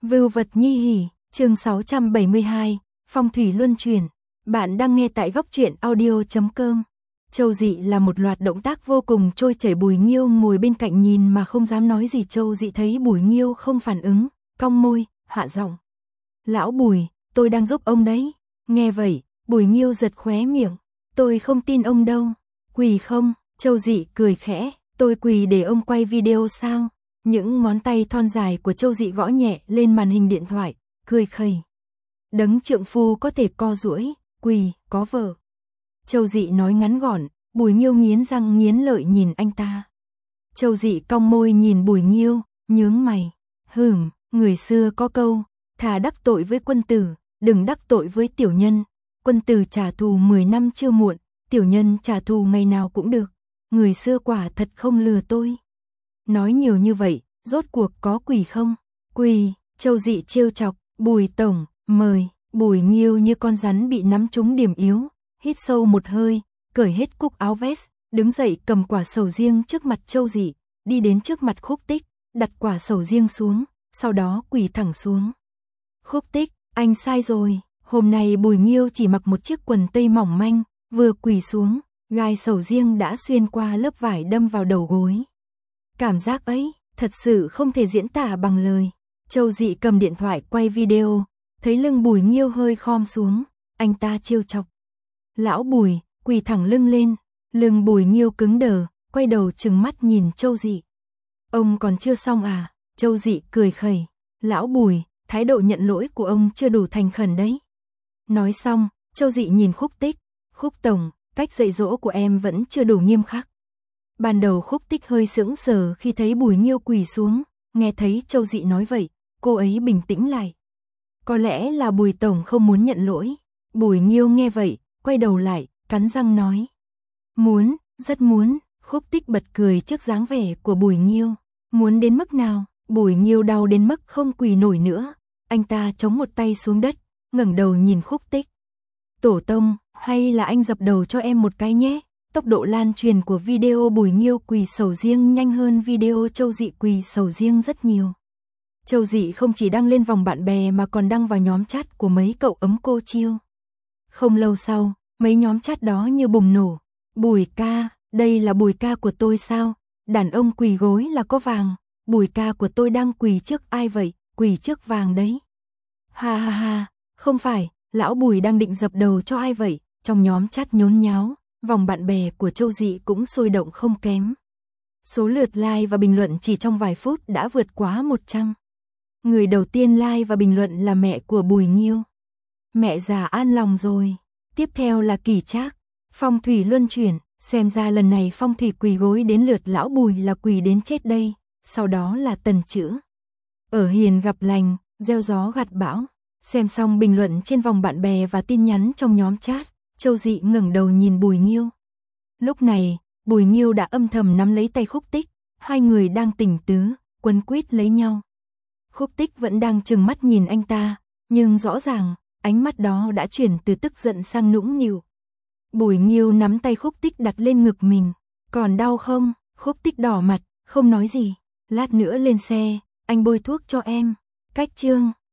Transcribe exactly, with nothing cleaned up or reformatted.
Vưu vật nhi hỉ, chương sáu trăm bảy mươi hai, phong thủy luân chuyển. Bạn đang nghe tại góc truyện audio chấm com. Châu Dị là một loạt động tác vô cùng trôi chảy. Bùi Nghiêu ngồi bên cạnh nhìn mà không dám nói gì. Châu Dị thấy Bùi Nghiêu không phản ứng, cong môi, hạ giọng. Lão Bùi, tôi đang giúp ông đấy. Nghe vậy, Bùi Nghiêu giật khóe miệng. Tôi không tin ông đâu. Quỳ không? Châu Dị cười khẽ. Tôi quỳ để ông quay video sao? Những ngón tay thon dài của Châu Dị gõ nhẹ lên màn hình điện thoại, cười khẩy. Đấng trượng phu có thể co duỗi, quỳ, có vợ. Châu Dị nói ngắn gọn. Bùi Nghiêu nghiến răng nghiến lợi nhìn anh ta. Châu Dị cong môi nhìn Bùi Nghiêu, nhướng mày. Hừm, người xưa có câu, thà đắc tội với quân tử, đừng đắc tội với tiểu nhân. Quân tử trả thù mười năm chưa muộn, tiểu nhân trả thù ngày nào cũng được. Người xưa quả thật không lừa tôi. Nói nhiều như vậy, rốt cuộc có quỳ không? Quỳ, Châu Dị trêu chọc. Bùi tổng, mời. Bùi Nghiêu như con rắn bị nắm trúng điểm yếu, hít sâu một hơi, cởi hết cúc áo vest, đứng dậy cầm quả sầu riêng trước mặt Châu Dị, đi đến trước mặt Khúc Tích, đặt quả sầu riêng xuống, sau đó quỳ thẳng xuống. Khúc Tích, anh sai rồi. Hôm nay Bùi Nghiêu chỉ mặc một chiếc quần tây mỏng manh, vừa quỳ xuống, gai sầu riêng đã xuyên qua lớp vải đâm vào đầu gối. Cảm giác ấy, thật sự không thể diễn tả bằng lời. Châu Dị cầm điện thoại quay video, thấy lưng Bùi Nghiêu hơi khom xuống, anh ta trêu chọc. Lão Bùi, quỳ thẳng lưng lên. Lưng Bùi Nghiêu cứng đờ, quay đầu trừng mắt nhìn Châu Dị. Ông còn chưa xong à? Châu Dị cười khẩy. Lão Bùi, thái độ nhận lỗi của ông chưa đủ thành khẩn đấy. Nói xong, Châu Dị nhìn Khúc Tích. Khúc tổng, cách dạy dỗ của em vẫn chưa đủ nghiêm khắc. Ban đầu Khúc Tích hơi sững sờ khi thấy Bùi Nghiêu quỳ xuống, nghe thấy Châu Dị nói vậy, cô ấy bình tĩnh lại. Có lẽ là Bùi tổng không muốn nhận lỗi. Bùi Nghiêu nghe vậy, quay đầu lại, cắn răng nói. Muốn, rất muốn. Khúc Tích bật cười trước dáng vẻ của Bùi Nghiêu. Muốn đến mức nào? Bùi Nghiêu đau đến mức không quỳ nổi nữa. Anh ta chống một tay xuống đất, ngẩng đầu nhìn Khúc Tích. Tổ tông, hay là anh dập đầu cho em một cái nhé? Tốc độ lan truyền của video Bùi Nghiêu quỳ sầu riêng nhanh hơn video Châu Dị quỳ sầu riêng rất nhiều. Châu Dị không chỉ đăng lên vòng bạn bè mà còn đăng vào nhóm chat của mấy cậu ấm cô chiêu. Không lâu sau, mấy nhóm chat đó như bùng nổ. Bùi ca, đây là Bùi ca của tôi sao? Đàn ông quỳ gối là có vàng. Bùi ca của tôi đang quỳ trước ai vậy? Quỳ trước vàng đấy. Ha ha ha, không phải, lão Bùi đang định dập đầu cho ai vậy? Trong nhóm chat nhốn nháo, vòng bạn bè của Châu Dị cũng sôi động không kém. Số lượt like và bình luận chỉ trong vài phút đã vượt quá một trăm. Người đầu tiên like và bình luận là mẹ của Bùi Nghiêu. Mẹ già an lòng rồi. Tiếp theo là Kỳ Trác. Phong thủy luân chuyển, xem ra lần này phong thủy quỳ gối đến lượt lão Bùi là quỳ đến chết đây. Sau đó là Tần Chữ. Ở hiền gặp lành, gieo gió gặt bão. Xem xong bình luận trên vòng bạn bè và tin nhắn trong nhóm chat, Châu Dị ngẩng đầu nhìn Bùi Nghiêu. Lúc này, Bùi Nghiêu đã âm thầm nắm lấy tay Khúc Tích, hai người đang tình tứ, quấn quýt lấy nhau. Khúc Tích vẫn đang trừng mắt nhìn anh ta, nhưng rõ ràng, ánh mắt đó đã chuyển từ tức giận sang nũng nịu. Bùi Nghiêu nắm tay Khúc Tích đặt lên ngực mình. Còn đau không? Khúc Tích đỏ mặt, không nói gì. Lát nữa lên xe, anh bôi thuốc cho em. Cách chương.